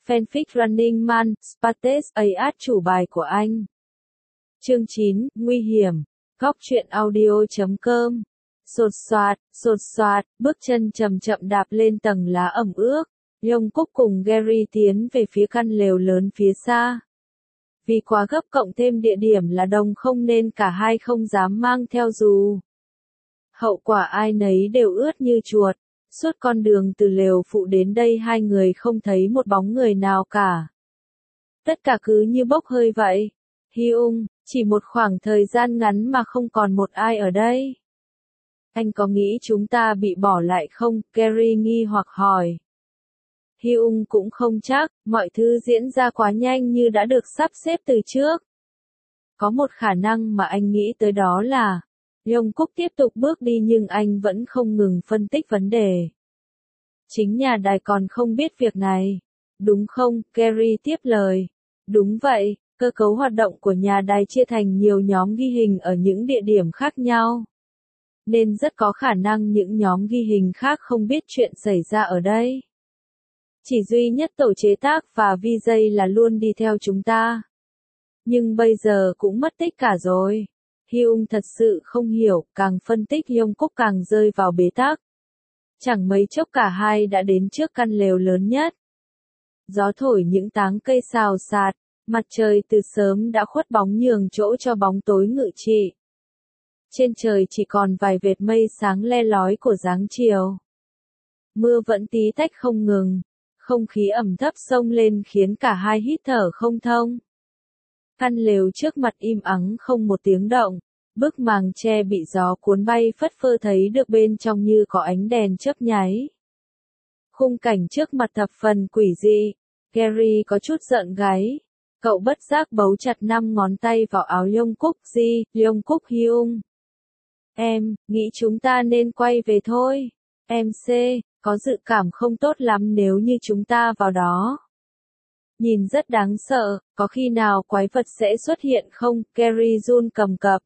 Fanfic Running Man, Spartes AS chủ bài của anh. Chương 9, Nguy hiểm. Góc truyện audio.com. Sột soạt, bước chân chậm chậm đạp lên tầng lá ẩm ướt. Jungkook cùng Gary tiến về phía căn lều lớn phía xa. Vì quá gấp cộng thêm địa điểm là đông không nên cả hai không dám mang theo dù. Hậu quả ai nấy đều ướt như chuột. Suốt con đường từ lều phụ đến đây hai người không thấy một bóng người nào cả. Tất cả cứ như bốc hơi vậy. Hyung, chỉ một khoảng thời gian ngắn mà không còn một ai ở đây. Anh có nghĩ chúng ta bị bỏ lại không? Gary nghi hoặc hỏi. Hyung cũng không chắc, mọi thứ diễn ra quá nhanh như đã được sắp xếp từ trước. Có một khả năng mà anh nghĩ tới đó là, Jungkook tiếp tục bước đi nhưng anh vẫn không ngừng phân tích vấn đề. Chính nhà đài còn không biết việc này. Đúng không? Gary tiếp lời. Đúng vậy, cơ cấu hoạt động của nhà đài chia thành nhiều nhóm ghi hình ở những địa điểm khác nhau. Nên rất có khả năng những nhóm ghi hình khác không biết chuyện xảy ra ở đây. Chỉ duy nhất tổ chế tác và VJ là luôn đi theo chúng ta. Nhưng bây giờ cũng mất tích cả rồi. Hyung thật sự không hiểu, càng phân tích Jungkook càng rơi vào bế tắc. Chẳng mấy chốc cả hai đã đến trước căn lều lớn nhất. Gió thổi những táng cây xào xạc, mặt trời từ sớm đã khuất bóng nhường chỗ cho bóng tối ngự trị. Trên trời chỉ còn vài vệt mây sáng le lói của dáng chiều. Mưa vẫn tí tách không ngừng, không khí ẩm thấp xông lên khiến cả hai hít thở không thông. Căn lều trước mặt im ắng không một tiếng động, bức màng tre bị gió cuốn bay phất phơ thấy được bên trong như có ánh đèn chớp nháy. Khung cảnh trước mặt thập phần quỷ dị, Gary có chút giận gáy. Cậu bất giác bấu chặt 5 ngón tay vào áo Jungkook. Jungkook Hyung. Em, nghĩ chúng ta nên quay về thôi. Em có dự cảm không tốt lắm nếu như chúng ta vào đó. Nhìn rất đáng sợ, có khi nào quái vật sẽ xuất hiện không? Gary run cầm cập.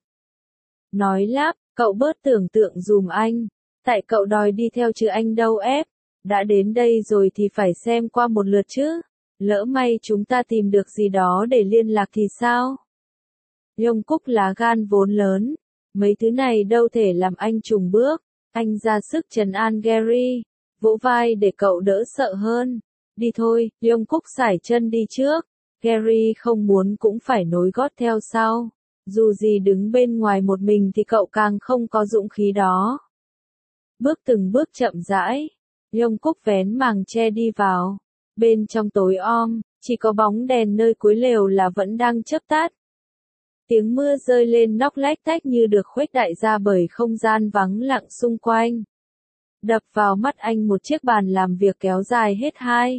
Nói lắp, cậu bớt tưởng tượng dùm anh. Tại cậu đòi đi theo chứ anh đâu ép. Đã đến đây rồi thì phải xem qua một lượt chứ. Lỡ may chúng ta tìm được gì đó để liên lạc thì sao? Jungkook lá gan vốn lớn. Mấy thứ này đâu thể làm anh chùng bước. Anh ra sức trấn an Gary. Vỗ vai để cậu đỡ sợ hơn. Đi thôi, Jungkook sải chân đi trước. Gary không muốn cũng phải nối gót theo sau. Dù gì đứng bên ngoài một mình thì cậu càng không có dũng khí đó. Bước từng bước chậm rãi. Jungkook vén màng che đi vào. Bên trong tối om, chỉ có bóng đèn nơi cuối lều là vẫn đang chớp tắt. Tiếng mưa rơi lên nóc lách tách như được khuếch đại ra bởi không gian vắng lặng xung quanh. Đập vào mắt anh một chiếc bàn làm việc kéo dài hết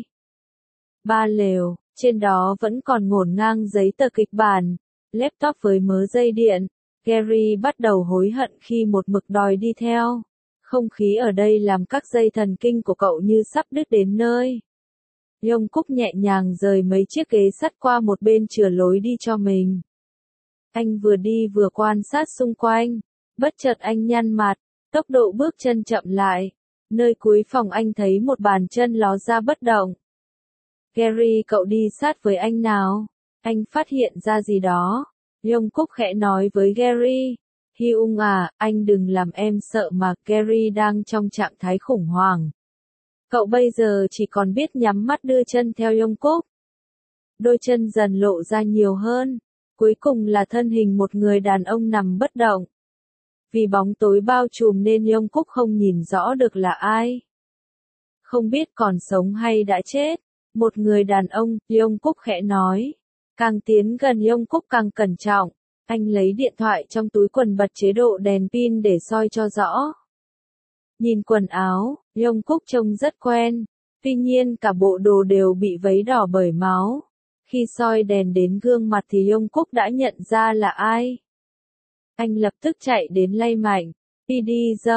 2-3 lều, trên đó vẫn còn ngổn ngang giấy tờ kịch bản, laptop với mớ dây điện. Gary bắt đầu hối hận khi một mực đòi đi theo. Không khí ở đây làm các dây thần kinh của cậu như sắp đứt đến nơi. Jungkook nhẹ nhàng rời mấy chiếc ghế sắt qua một bên chừa lối đi cho mình. Anh vừa đi vừa quan sát xung quanh. Bất chợt anh nhăn mặt, tốc độ bước chân chậm lại. Nơi cuối phòng anh thấy một bàn chân ló ra bất động. Gary, cậu đi sát với anh nào. Anh phát hiện ra gì đó. Jungkook khẽ nói với Gary. Hyung à, anh đừng làm em sợ mà. Gary đang trong trạng thái khủng hoảng. Cậu bây giờ chỉ còn biết nhắm mắt đưa chân theo Jungkook. Đôi chân dần lộ ra nhiều hơn. Cuối cùng là thân hình một người đàn ông nằm bất động. Vì bóng tối bao trùm nên Jungkook không nhìn rõ được là ai. Không biết còn sống hay đã chết. Một người đàn ông, Jungkook khẽ nói. Càng tiến gần Jungkook càng cẩn trọng. Anh lấy điện thoại trong túi quần bật chế độ đèn pin để soi cho rõ. Nhìn quần áo, Jungkook trông rất quen. Tuy nhiên cả bộ đồ đều bị vấy đỏ bởi máu. Khi soi đèn đến gương mặt thì Jungkook đã nhận ra là ai. Anh lập tức chạy đến lay mạnh. PD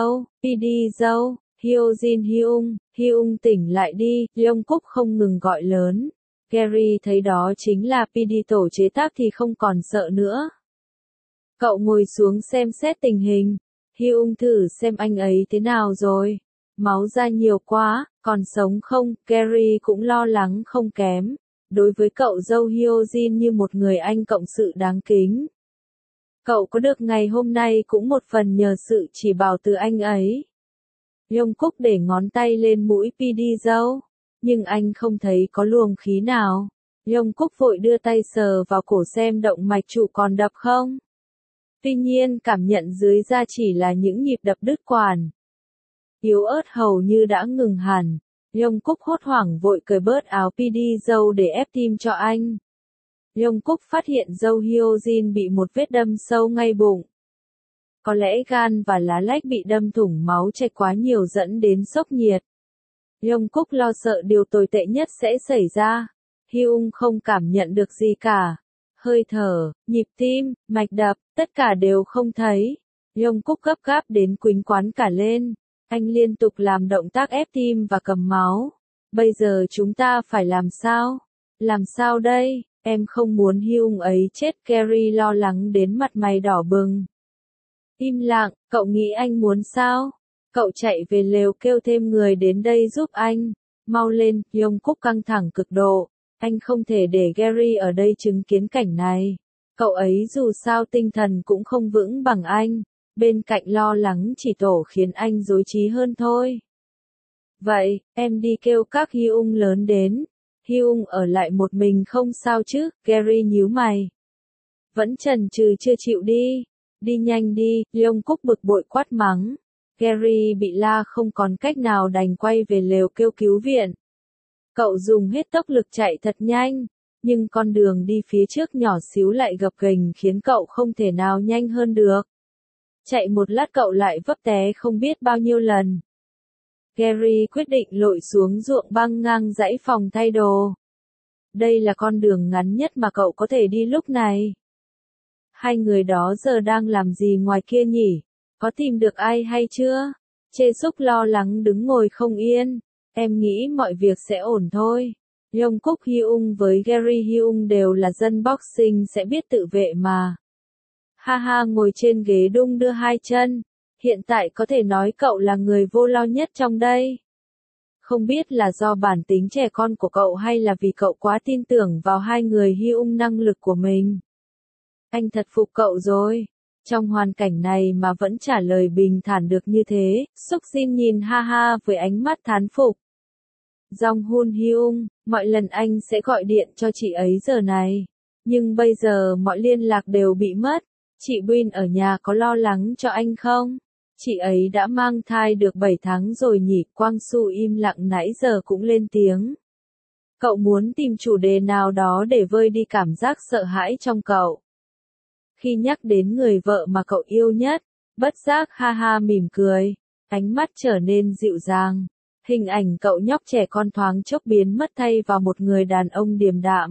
dâu, Hyojin Hyung tỉnh lại đi. Jungkook không ngừng gọi lớn. Gary thấy đó chính là PD tổ chế tác thì không còn sợ nữa. Cậu ngồi xuống xem xét tình hình. Hyung thử xem anh ấy thế nào rồi. Máu ra nhiều quá, Còn sống không? Gary cũng lo lắng không kém. Đối với cậu dâu Hyojin như một người anh cộng sự đáng kính. Cậu có được ngày hôm nay cũng một phần nhờ sự chỉ bảo từ anh ấy. Jungkook để ngón tay lên mũi PD dâu, nhưng anh không thấy có luồng khí nào. Jungkook vội đưa tay sờ vào cổ xem động mạch trụ còn đập không. Tuy nhiên cảm nhận dưới da chỉ là những nhịp đập đứt quãng. Yếu ớt hầu như đã ngừng hẳn. Jungkook hốt hoảng vội cởi bớt áo PD dâu để ép tim cho anh. Jungkook phát hiện dâu Hyojin bị một vết đâm sâu ngay bụng. Có lẽ gan và lá lách bị đâm thủng máu chảy quá nhiều dẫn đến sốc nhiệt. Jungkook lo sợ điều tồi tệ nhất sẽ xảy ra. Hyung không cảm nhận được gì cả. Hơi thở, nhịp tim, mạch đập, tất cả đều không thấy. Jungkook gấp gáp đến quýnh quán cả lên. Anh liên tục làm động tác ép tim và cầm máu. Bây giờ chúng ta phải làm sao? Làm sao đây? Em không muốn Hyung ấy chết. Gary lo lắng đến mặt mày đỏ bừng. Im lặng, cậu nghĩ anh muốn sao? Cậu chạy về lều kêu thêm người đến đây giúp anh. Mau lên, Jungkook căng thẳng cực độ. Anh không thể để Gary ở đây chứng kiến cảnh này. Cậu ấy dù sao tinh thần cũng không vững bằng anh. Bên cạnh lo lắng chỉ tổ khiến anh rối trí hơn thôi. Vậy, em đi kêu các Hyung lớn đến. Hyung ở lại một mình không sao chứ? Gary nhíu mày. Vẫn chần chừ chưa chịu đi. Đi nhanh đi, Jungkook bực bội quát mắng. Gary bị la không còn cách nào đành quay về lều kêu cứu viện. Cậu dùng hết tốc lực chạy thật nhanh, nhưng con đường đi phía trước nhỏ xíu lại gập ghềnh khiến cậu không thể nào nhanh hơn được. Chạy một lát cậu lại vấp té không biết bao nhiêu lần. Gary quyết định lội xuống ruộng băng ngang dãy phòng thay đồ. Đây là con đường ngắn nhất mà cậu có thể đi lúc này. Hai người đó giờ đang làm gì ngoài kia nhỉ? Có tìm được ai hay chưa? Jae-suk lo lắng đứng ngồi không yên. Em nghĩ mọi việc sẽ ổn thôi. Jungkook Hyung với Gary Hyung đều là dân boxing sẽ biết tự vệ mà. Ha ngồi trên ghế đung đưa hai chân. Hiện tại có thể nói cậu là người vô lo nhất trong đây. Không biết là do bản tính trẻ con của cậu hay là vì cậu quá tin tưởng vào hai người Hyung năng lực của mình. Anh thật phục cậu rồi. Trong hoàn cảnh này mà vẫn trả lời bình thản được như thế, Suk Jin nhìn Ha với ánh mắt thán phục. Jong Hun Hyung, mọi lần anh sẽ gọi điện cho chị ấy giờ này. Nhưng bây giờ mọi liên lạc đều bị mất. Chị Win ở nhà có lo lắng cho anh không? Chị ấy đã mang thai được 7 tháng rồi nhỉ? Quang Su im lặng nãy giờ cũng lên tiếng. Cậu muốn tìm chủ đề nào đó để vơi đi cảm giác sợ hãi trong cậu. Khi nhắc đến người vợ mà cậu yêu nhất, bất giác Ha mỉm cười, ánh mắt trở nên dịu dàng. Hình ảnh cậu nhóc trẻ con thoáng chốc biến mất thay vào một người đàn ông điềm đạm.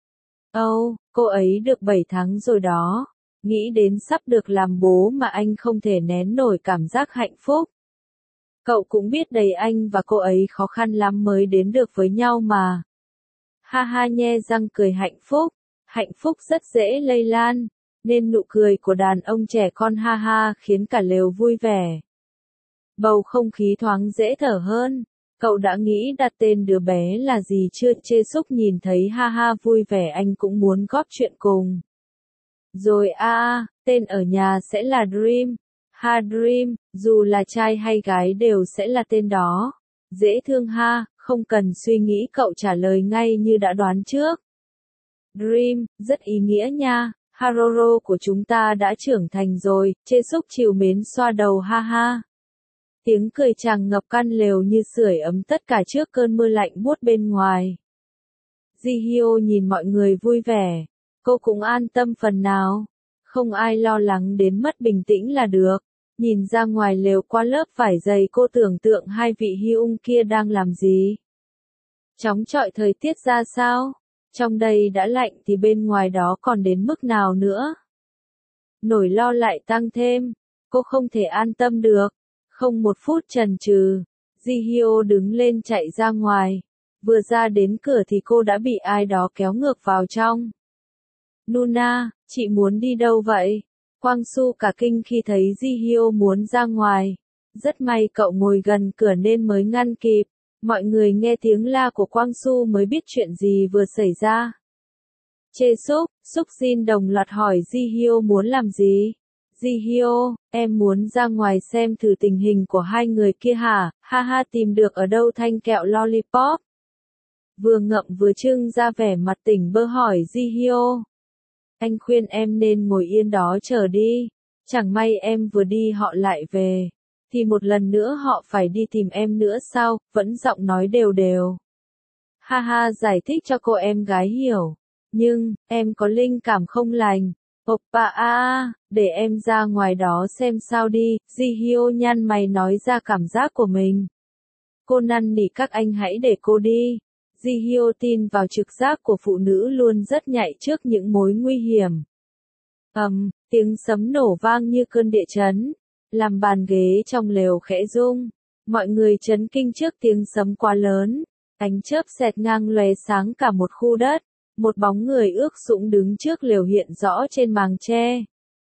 Cô ấy được 7 tháng rồi đó. Nghĩ đến sắp được làm bố mà anh không thể nén nổi cảm giác hạnh phúc. Cậu cũng biết đầy anh và cô ấy khó khăn lắm mới đến được với nhau mà. Ha nhe răng cười hạnh phúc rất dễ lây lan, nên nụ cười của đàn ông trẻ con Ha khiến cả lều vui vẻ. Bầu không khí thoáng dễ thở hơn. Cậu đã nghĩ đặt tên đứa bé là gì chưa? Jae-suk nhìn thấy Ha vui vẻ anh cũng muốn góp chuyện cùng. Rồi tên ở nhà sẽ là Dream. Dream, dù là trai hay gái đều sẽ là tên đó. Dễ thương không cần suy nghĩ cậu trả lời ngay như đã đoán trước. Dream, rất ý nghĩa nha. Haroro của chúng ta đã trưởng thành rồi. Jae-suk trìu mến xoa đầu Ha. Tiếng cười tràn ngập căn lều như sưởi ấm tất cả trước cơn mưa lạnh buốt bên ngoài. Ji-hyo nhìn mọi người vui vẻ. Cô cũng an tâm phần nào. Không ai lo lắng đến mất bình tĩnh là được. Nhìn ra ngoài lều qua lớp vải dày cô tưởng tượng hai vị Hyung kia đang làm gì. Chóng chọi thời tiết ra sao? Trong đây đã lạnh thì bên ngoài đó còn đến mức nào nữa? Nỗi lo lại tăng thêm. Cô không thể an tâm được. Không một phút chần chừ, Ji-hyo đứng lên chạy ra ngoài. Vừa ra đến cửa thì cô đã bị ai đó kéo ngược vào trong. Nuna, chị muốn đi đâu vậy? Quang Su cả kinh khi thấy Ji-hyo muốn ra ngoài. Rất may cậu ngồi gần cửa nên mới ngăn kịp. Mọi người nghe tiếng la của Quang Su mới biết chuyện gì vừa xảy ra. Súc Jin đồng loạt hỏi Ji Hyo muốn làm gì? Ji Hyo, em muốn ra ngoài xem thử tình hình của hai người kia hả? Ha ha, tìm được ở đâu thanh kẹo lollipop? Vừa ngậm vừa trưng ra vẻ mặt tỉnh bơ hỏi Ji Hyo. Anh khuyên em nên ngồi yên đó chờ đi. Chẳng may em vừa đi họ lại về. Thì một lần nữa họ phải đi tìm em nữa sao? Vẫn giọng nói đều đều. Ha ha, giải thích cho cô em gái hiểu. Nhưng, em có linh cảm không lành. Oppa để em ra ngoài đó xem sao đi. Ji Hyo nhăn mày nói ra cảm giác của mình. Cô năn nỉ các anh hãy để cô đi. Ji Hyo tin vào trực giác của phụ nữ luôn rất nhạy trước những mối nguy hiểm. Tiếng sấm nổ vang như cơn địa chấn, làm bàn ghế trong lều khẽ rung. Mọi người chấn kinh trước tiếng sấm quá lớn. Ánh chớp xẹt ngang lóe sáng cả một khu đất. Một bóng người ước sũng đứng trước lều hiện rõ trên màn tre.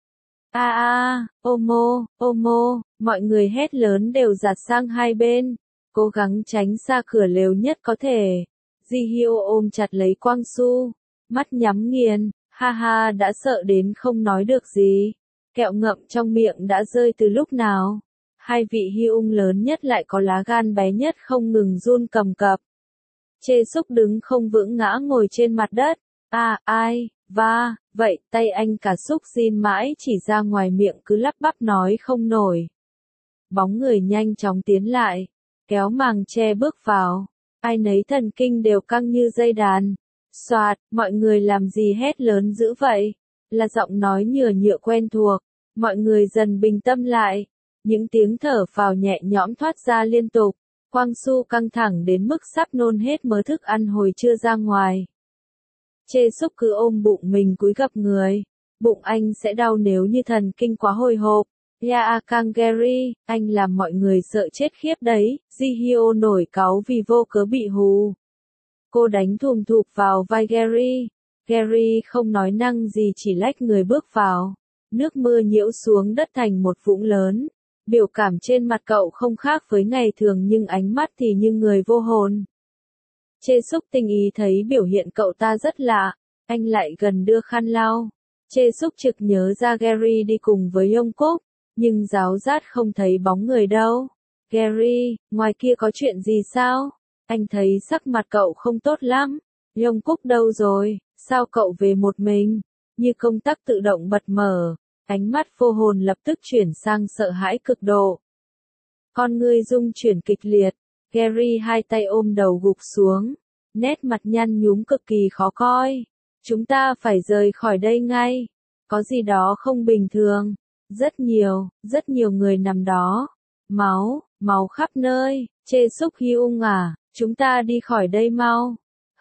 Omo, mọi người hét lớn đều giạt sang hai bên, cố gắng tránh xa cửa lều nhất có thể. Ji Hyo ôm chặt lấy Quang Su, mắt nhắm nghiền, ha ha đã sợ đến không nói được gì. Kẹo ngậm trong miệng đã rơi từ lúc nào. Hai vị Hyung lớn nhất lại có lá gan bé nhất không ngừng run cầm cập. Súc đứng không vững ngã ngồi trên mặt đất. Vậy, tay anh cả Súc Jin mãi chỉ ra ngoài miệng cứ lắp bắp nói không nổi. Bóng người nhanh chóng tiến lại, kéo màn che bước vào. Ai nấy thần kinh đều căng như dây đàn. Soạt, mọi người làm gì hét lớn dữ vậy? Là giọng nói nhựa nhựa quen thuộc. Mọi người dần bình tâm lại. Những tiếng thở phào nhẹ nhõm thoát ra liên tục. Quang Su căng thẳng đến mức sắp nôn hết mớ thức ăn hồi trưa ra ngoài. Súc cứ ôm bụng mình cúi gập người. Bụng anh sẽ đau nếu như thần kinh quá hồi hộp. Kang Gary, anh làm mọi người sợ chết khiếp đấy. Ji Hyo nổi cáu vì vô cớ bị hù. Cô đánh thùm thụp vào vai Gary. Gary không nói năng gì chỉ lách người bước vào. Nước mưa nhiễu xuống đất thành một vũng lớn. Biểu cảm trên mặt cậu không khác với ngày thường nhưng ánh mắt thì như người vô hồn. Súc tinh ý thấy biểu hiện cậu ta rất lạ. Anh lại gần đưa khăn lau. Súc trực nhớ ra Gary đi cùng với Yongkook. Nhưng giáo giác không thấy bóng người đâu. Gary, ngoài kia có chuyện gì sao? Anh thấy sắc mặt cậu không tốt lắm. Yongkook đâu rồi? Sao cậu về một mình? Như công tắc tự động bật mở. Ánh mắt vô hồn lập tức chuyển sang sợ hãi cực độ. Con ngươi rung chuyển kịch liệt. Gary hai tay ôm đầu gục xuống. Nét mặt nhăn nhúm cực kỳ khó coi. Chúng ta phải rời khỏi đây ngay. Có gì đó không bình thường. Rất nhiều người nằm đó. Máu khắp nơi. Súc Hyung à, chúng ta đi khỏi đây mau.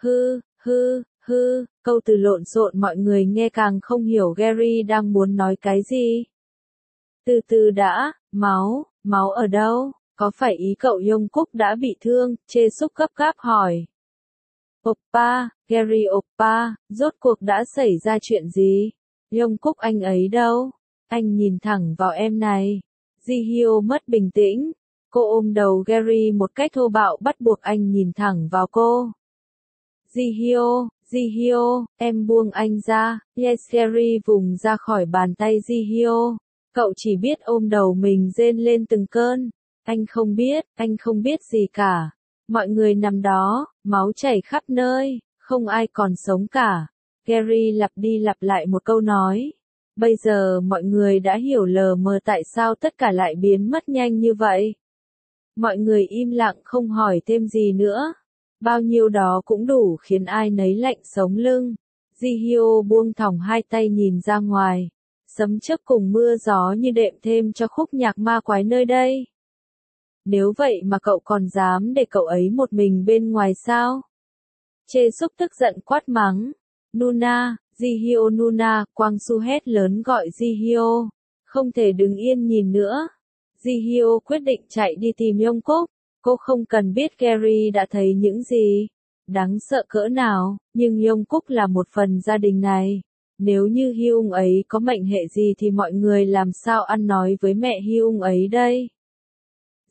Câu từ lộn xộn mọi người nghe càng không hiểu Gary đang muốn nói cái gì. Từ từ đã, máu ở đâu? Có phải ý cậu Yongkook đã bị thương? Súc gấp gáp hỏi. Oppa, Gary oppa, rốt cuộc đã xảy ra chuyện gì? Yongkook anh ấy đâu? Anh nhìn thẳng vào em này. Ji Hyo mất bình tĩnh. Cô ôm đầu Gary một cách thô bạo bắt buộc anh nhìn thẳng vào cô. Ji Hyo, em buông anh ra. Yes, Gary vùng ra khỏi bàn tay Ji Hyo. Cậu chỉ biết ôm đầu mình rên lên từng cơn. Anh không biết gì cả. Mọi người nằm đó, máu chảy khắp nơi, không ai còn sống cả. Gary lặp đi lặp lại một câu nói. Bây giờ mọi người đã hiểu lờ mờ tại sao tất cả lại biến mất nhanh như vậy. Mọi người im lặng không hỏi thêm gì nữa. Bao nhiêu đó cũng đủ khiến ai nấy lạnh sống lưng. Ji Hyo buông thõng hai tay nhìn ra ngoài. Sấm chớp cùng mưa gió như đệm thêm cho khúc nhạc ma quái nơi đây. Nếu vậy mà cậu còn dám để cậu ấy một mình bên ngoài sao? Súc tức giận quát mắng. Nuna, Ji Hyo Nuna, Quang Su hét lớn gọi Ji Hyo. Không thể đứng yên nhìn nữa. Ji Hyo quyết định chạy đi tìm Yongkook. Cô không cần biết Gary đã thấy những gì. Đáng sợ cỡ nào, nhưng Yongkook là một phần gia đình này. Nếu như Hyung ấy có mệnh hệ gì thì mọi người làm sao ăn nói với mẹ Hyung ấy đây?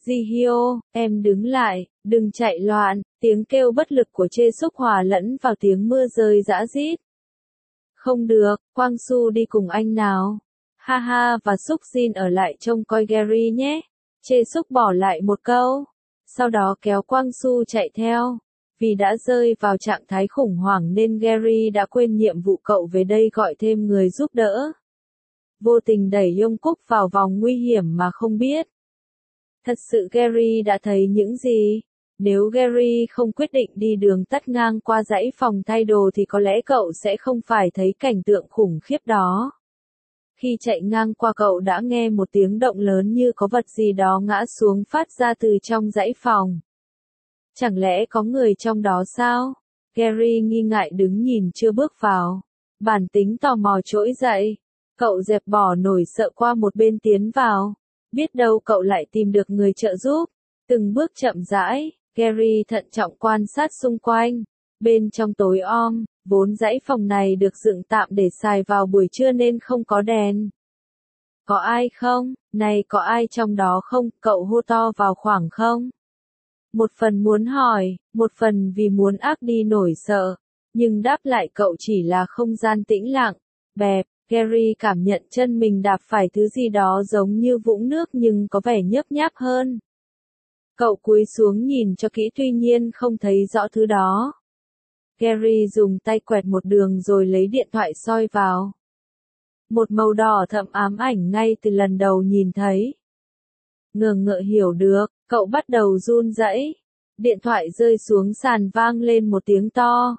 Ji-hyo, em đứng lại, đừng chạy loạn, tiếng kêu bất lực của Chê Súc hòa lẫn vào tiếng mưa rơi rã rít. Không được, Quang Su đi cùng anh nào. Ha ha, và Súc Jin ở lại trông coi Gary nhé. Chê Súc bỏ lại một câu. Sau đó kéo Quang Su chạy theo. Vì đã rơi vào trạng thái khủng hoảng nên Gary đã quên nhiệm vụ cậu về đây gọi thêm người giúp đỡ. Vô tình đẩy Yongkook vào vòng nguy hiểm mà không biết. Thật sự Gary đã thấy những gì? Nếu Gary không quyết định đi đường tắt ngang qua dãy phòng thay đồ thì có lẽ cậu sẽ không phải thấy cảnh tượng khủng khiếp đó. Khi chạy ngang qua cậu đã nghe một tiếng động lớn như có vật gì đó ngã xuống phát ra từ trong dãy phòng. Chẳng lẽ có người trong đó sao? Gary nghi ngại đứng nhìn chưa bước vào. Bản tính tò mò trỗi dậy. Cậu dẹp bỏ nỗi sợ qua một bên tiến vào. Biết đâu cậu lại tìm được người trợ giúp. Từng bước chậm rãi, Gary thận trọng quan sát xung quanh. Bên trong tối om, vốn dãy phòng này được dựng tạm để xài vào buổi trưa nên không có đèn. Có ai không? Này có ai trong đó không? Cậu hô to vào khoảng không? Một phần muốn hỏi, một phần vì muốn ác đi nỗi sợ. Nhưng đáp lại cậu chỉ là không gian tĩnh lặng. Bẹp, Gary cảm nhận chân mình đạp phải thứ gì đó giống như vũng nước nhưng có vẻ nhớp nháp hơn. Cậu cúi xuống nhìn cho kỹ tuy nhiên không thấy rõ thứ đó. Gary dùng tay quẹt một đường rồi lấy điện thoại soi vào. Một màu đỏ thẫm ám ảnh ngay từ lần đầu nhìn thấy. Ngờ ngợ hiểu được, cậu bắt đầu run rẩy. Điện thoại rơi xuống sàn vang lên một tiếng to.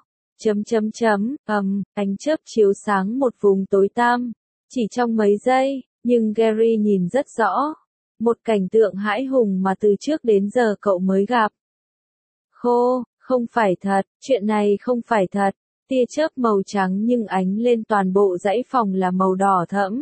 Ánh chớp chiếu sáng một vùng tối tăm. Chỉ trong mấy giây, nhưng Gary nhìn rất rõ. Một cảnh tượng hãi hùng mà từ trước đến giờ cậu mới gặp. Không phải thật, chuyện này không phải thật. Tia chớp màu trắng nhưng ánh lên toàn bộ dãy phòng là màu đỏ thẫm.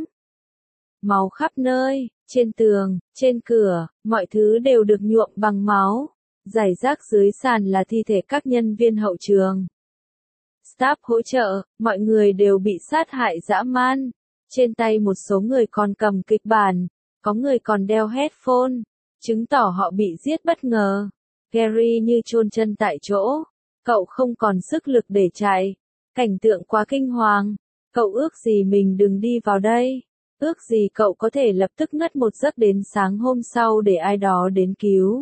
Máu khắp nơi, trên tường, trên cửa, mọi thứ đều được nhuộm bằng máu. Rải rác dưới sàn là thi thể các nhân viên hậu trường. Staff hỗ trợ, mọi người đều bị sát hại dã man. Trên tay một số người còn cầm kịch bản, có người còn đeo headphone, chứng tỏ họ bị giết bất ngờ. Gary như chôn chân tại chỗ, cậu không còn sức lực để chạy. Cảnh tượng quá kinh hoàng, cậu ước gì mình đừng đi vào đây. Ước gì cậu có thể lập tức ngất một giấc đến sáng hôm sau để ai đó đến cứu.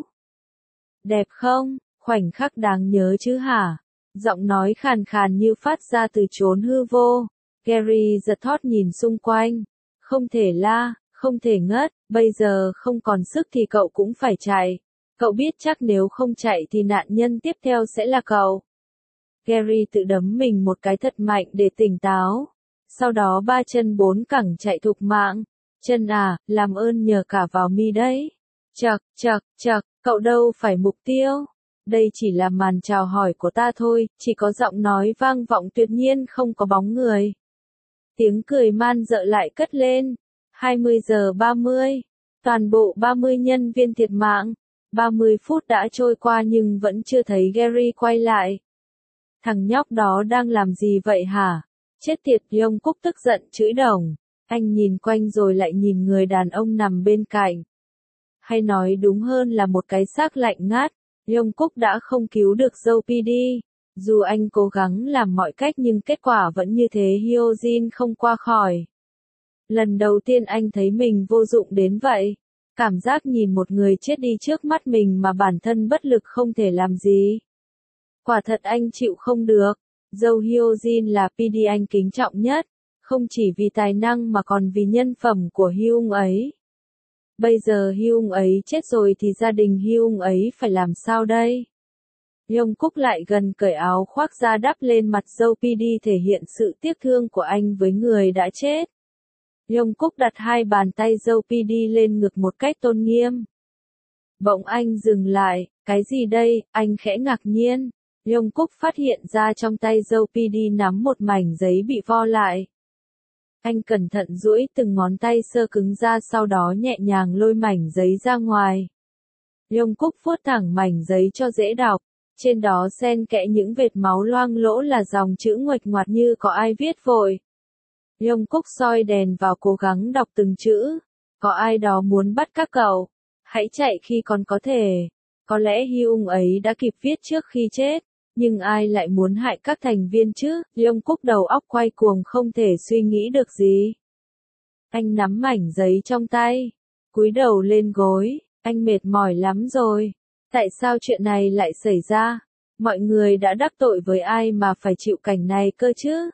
Đẹp không? Khoảnh khắc đáng nhớ chứ hả? Giọng nói khàn khàn như phát ra từ chốn hư vô. Gary giật thót nhìn xung quanh. Không thể la, không thể ngất, bây giờ không còn sức thì cậu cũng phải chạy. Cậu biết chắc nếu không chạy thì nạn nhân tiếp theo sẽ là cậu. Gary tự đấm mình một cái thật mạnh để tỉnh táo. Sau đó ba chân bốn cẳng chạy thục mạng. Chân à, làm ơn nhờ cả vào mi đấy. Chậc, cậu đâu phải mục tiêu. Đây chỉ là màn chào hỏi của ta thôi, chỉ có giọng nói vang vọng tuyệt nhiên không có bóng người. Tiếng cười man dợ lại cất lên. 20 giờ 30. Toàn bộ 30 nhân viên thiệt mạng. 30 phút đã trôi qua nhưng vẫn chưa thấy Gary quay lại. Thằng nhóc đó đang làm gì vậy hả? Chết tiệt, Yongkook tức giận chửi đồng. Anh nhìn quanh rồi lại nhìn người đàn ông nằm bên cạnh. Hay nói đúng hơn là một cái xác lạnh ngắt. Yongkook đã không cứu được dâu PD. Dù anh cố gắng làm mọi cách nhưng kết quả vẫn như thế, Hyojin không qua khỏi. Lần đầu tiên anh thấy mình vô dụng đến vậy. Cảm giác nhìn một người chết đi trước mắt mình mà bản thân bất lực không thể làm gì. Quả thật anh chịu không được. Dâu Hyojin là PD anh kính trọng nhất. Không chỉ vì tài năng mà còn vì nhân phẩm của Hyung ấy. Bây giờ Hyung ấy chết rồi thì gia đình Hyung ấy phải làm sao đây? Yongkook lại gần cởi áo khoác ra đắp lên mặt dâu PD thể hiện sự tiếc thương của anh với người đã chết. Yongkook đặt hai bàn tay dâu PD lên ngực một cách tôn nghiêm. Bỗng anh dừng lại, cái gì đây, anh khẽ ngạc nhiên. Yongkook phát hiện ra trong tay dâu PD nắm một mảnh giấy bị vo lại. Anh cẩn thận duỗi từng ngón tay sơ cứng ra sau đó nhẹ nhàng lôi mảnh giấy ra ngoài. Yongkook vuốt thẳng mảnh giấy cho dễ đọc. Trên đó xen kẽ những vệt máu loang lỗ là dòng chữ nguệch ngoạc như có ai viết vội. Yongkook soi đèn vào cố gắng đọc từng chữ. Có ai đó muốn bắt các cậu. Hãy chạy khi còn có thể. Có lẽ Hyung ấy đã kịp viết trước khi chết. Nhưng ai lại muốn hại các thành viên chứ? Jungkook đầu óc quay cuồng không thể suy nghĩ được gì. Anh nắm mảnh giấy trong tay. Cúi đầu lên gối. Anh mệt mỏi lắm rồi. Tại sao chuyện này lại xảy ra? Mọi người đã đắc tội với ai mà phải chịu cảnh này cơ chứ?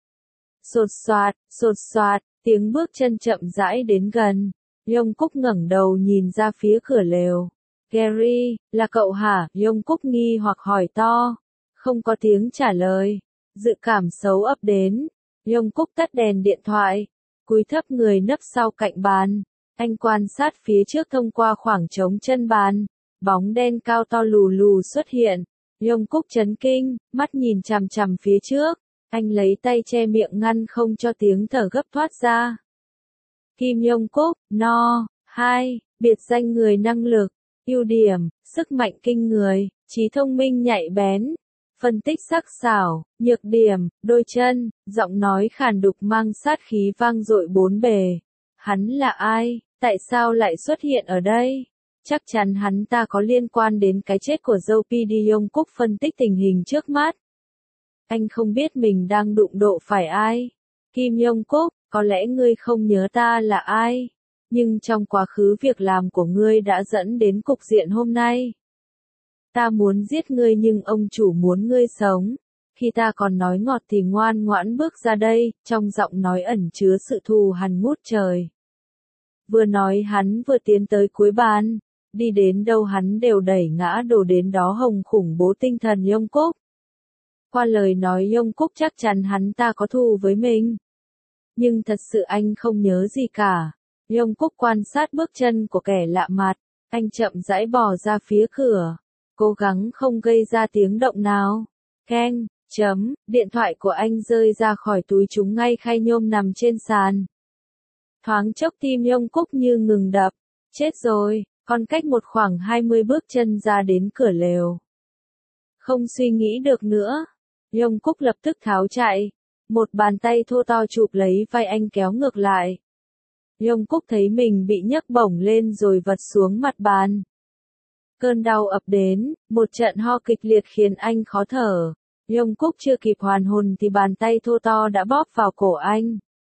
Sột soạt, tiếng bước chân chậm rãi đến gần. Jungkook ngẩng đầu nhìn ra phía cửa lều. Gary, là cậu hả? Jungkook nghi hoặc hỏi to. Không có tiếng trả lời. Dự cảm xấu ập đến. Jungkook tắt đèn điện thoại. Cúi thấp người nấp sau cạnh bàn. Anh quan sát phía trước thông qua khoảng trống chân bàn. Bóng đen cao to lù lù xuất hiện. Jungkook chấn kinh, mắt nhìn chằm chằm phía trước. Anh lấy tay che miệng ngăn không cho tiếng thở gấp thoát ra. Kim Jungkook, No. 2, biệt danh người năng lực. Ưu điểm, sức mạnh kinh người, trí thông minh nhạy bén. Phân tích sắc sảo, nhược điểm, đôi chân, giọng nói khàn đục mang sát khí vang dội bốn bề. Hắn là ai? Tại sao lại xuất hiện ở đây? Chắc chắn hắn ta có liên quan đến cái chết của dâu PD. Jungkook phân tích tình hình trước mắt. Anh không biết mình đang đụng độ phải ai. Kim Jungkook, có lẽ ngươi không nhớ ta là ai. Nhưng trong quá khứ việc làm của ngươi đã dẫn đến cục diện hôm nay. Ta muốn giết ngươi nhưng ông chủ muốn ngươi sống. Khi ta còn nói ngọt thì ngoan ngoãn bước ra đây, trong giọng nói ẩn chứa sự thù hằn ngút trời. Vừa nói hắn vừa tiến tới cuối bàn. Đi đến đâu hắn đều đẩy ngã đổ đến đó hồng khủng bố tinh thần Jungkook. Qua lời nói Jungkook chắc chắn hắn ta có thù với mình. Nhưng thật sự anh không nhớ gì cả. Jungkook quan sát bước chân của kẻ lạ mặt. Anh chậm rãi bò ra phía cửa. Cố gắng không gây ra tiếng động nào. Keng, điện thoại của anh rơi ra khỏi túi chúng ngay khay nhôm nằm trên sàn. Thoáng chốc tim Jungkook như ngừng đập. Chết rồi, còn cách một khoảng 20 bước chân ra đến cửa lều. Không suy nghĩ được nữa. Jungkook lập tức tháo chạy. Một bàn tay thô to chụp lấy vai anh kéo ngược lại. Jungkook thấy mình bị nhấc bổng lên rồi vật xuống mặt bàn. Cơn đau ập đến, một trận ho kịch liệt khiến anh khó thở. Jungkook chưa kịp hoàn hồn thì bàn tay thô to đã bóp vào cổ anh.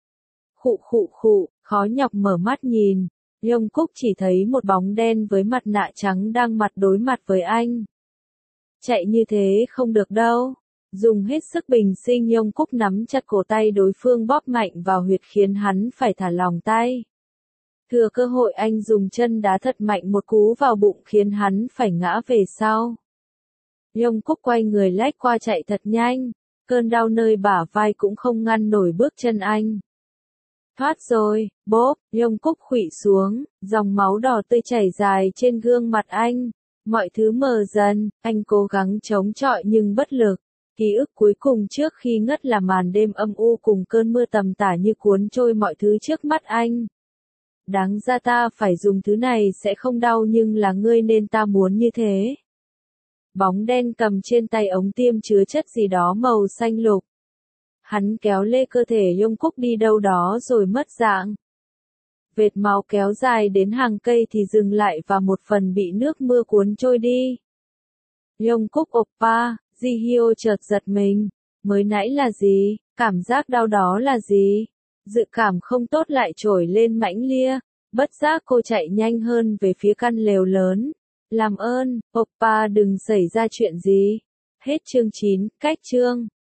Khụ, khó nhọc mở mắt nhìn. Jungkook chỉ thấy một bóng đen với mặt nạ trắng đang mặt đối mặt với anh. Chạy như thế không được đâu. Dùng hết sức bình sinh Jungkook nắm chặt cổ tay đối phương bóp mạnh vào huyệt khiến hắn phải thả lỏng tay. Thừa cơ hội anh dùng chân đá thật mạnh một cú vào bụng khiến hắn phải ngã về sau. Jungkook quay người lách qua chạy thật nhanh. Cơn đau nơi bả vai cũng không ngăn nổi bước chân anh. Thoát rồi, bốp, Jungkook khuỵu xuống, dòng máu đỏ tươi chảy dài trên gương mặt anh. Mọi thứ mờ dần, anh cố gắng chống chọi nhưng bất lực. Ký ức cuối cùng trước khi ngất là màn đêm âm u cùng cơn mưa tầm tả như cuốn trôi mọi thứ trước mắt anh. Đáng ra ta phải dùng thứ này sẽ không đau nhưng là ngươi nên ta muốn như thế. Bóng đen cầm trên tay ống tiêm chứa chất gì đó màu xanh lục. Hắn kéo lê cơ thể Jungkook đi đâu đó rồi mất dạng. Vệt máu kéo dài đến hàng cây thì dừng lại và một phần bị nước mưa cuốn trôi đi. Jungkook oppa, Jihyo chợt giật mình. Mới nãy là gì? Cảm giác đau đó là gì? Dự cảm không tốt lại trồi lên mãnh lia. Bất giác cô chạy nhanh hơn về phía căn lều lớn. Làm ơn, oppa đừng xảy ra chuyện gì. Hết chương 9, cách chương.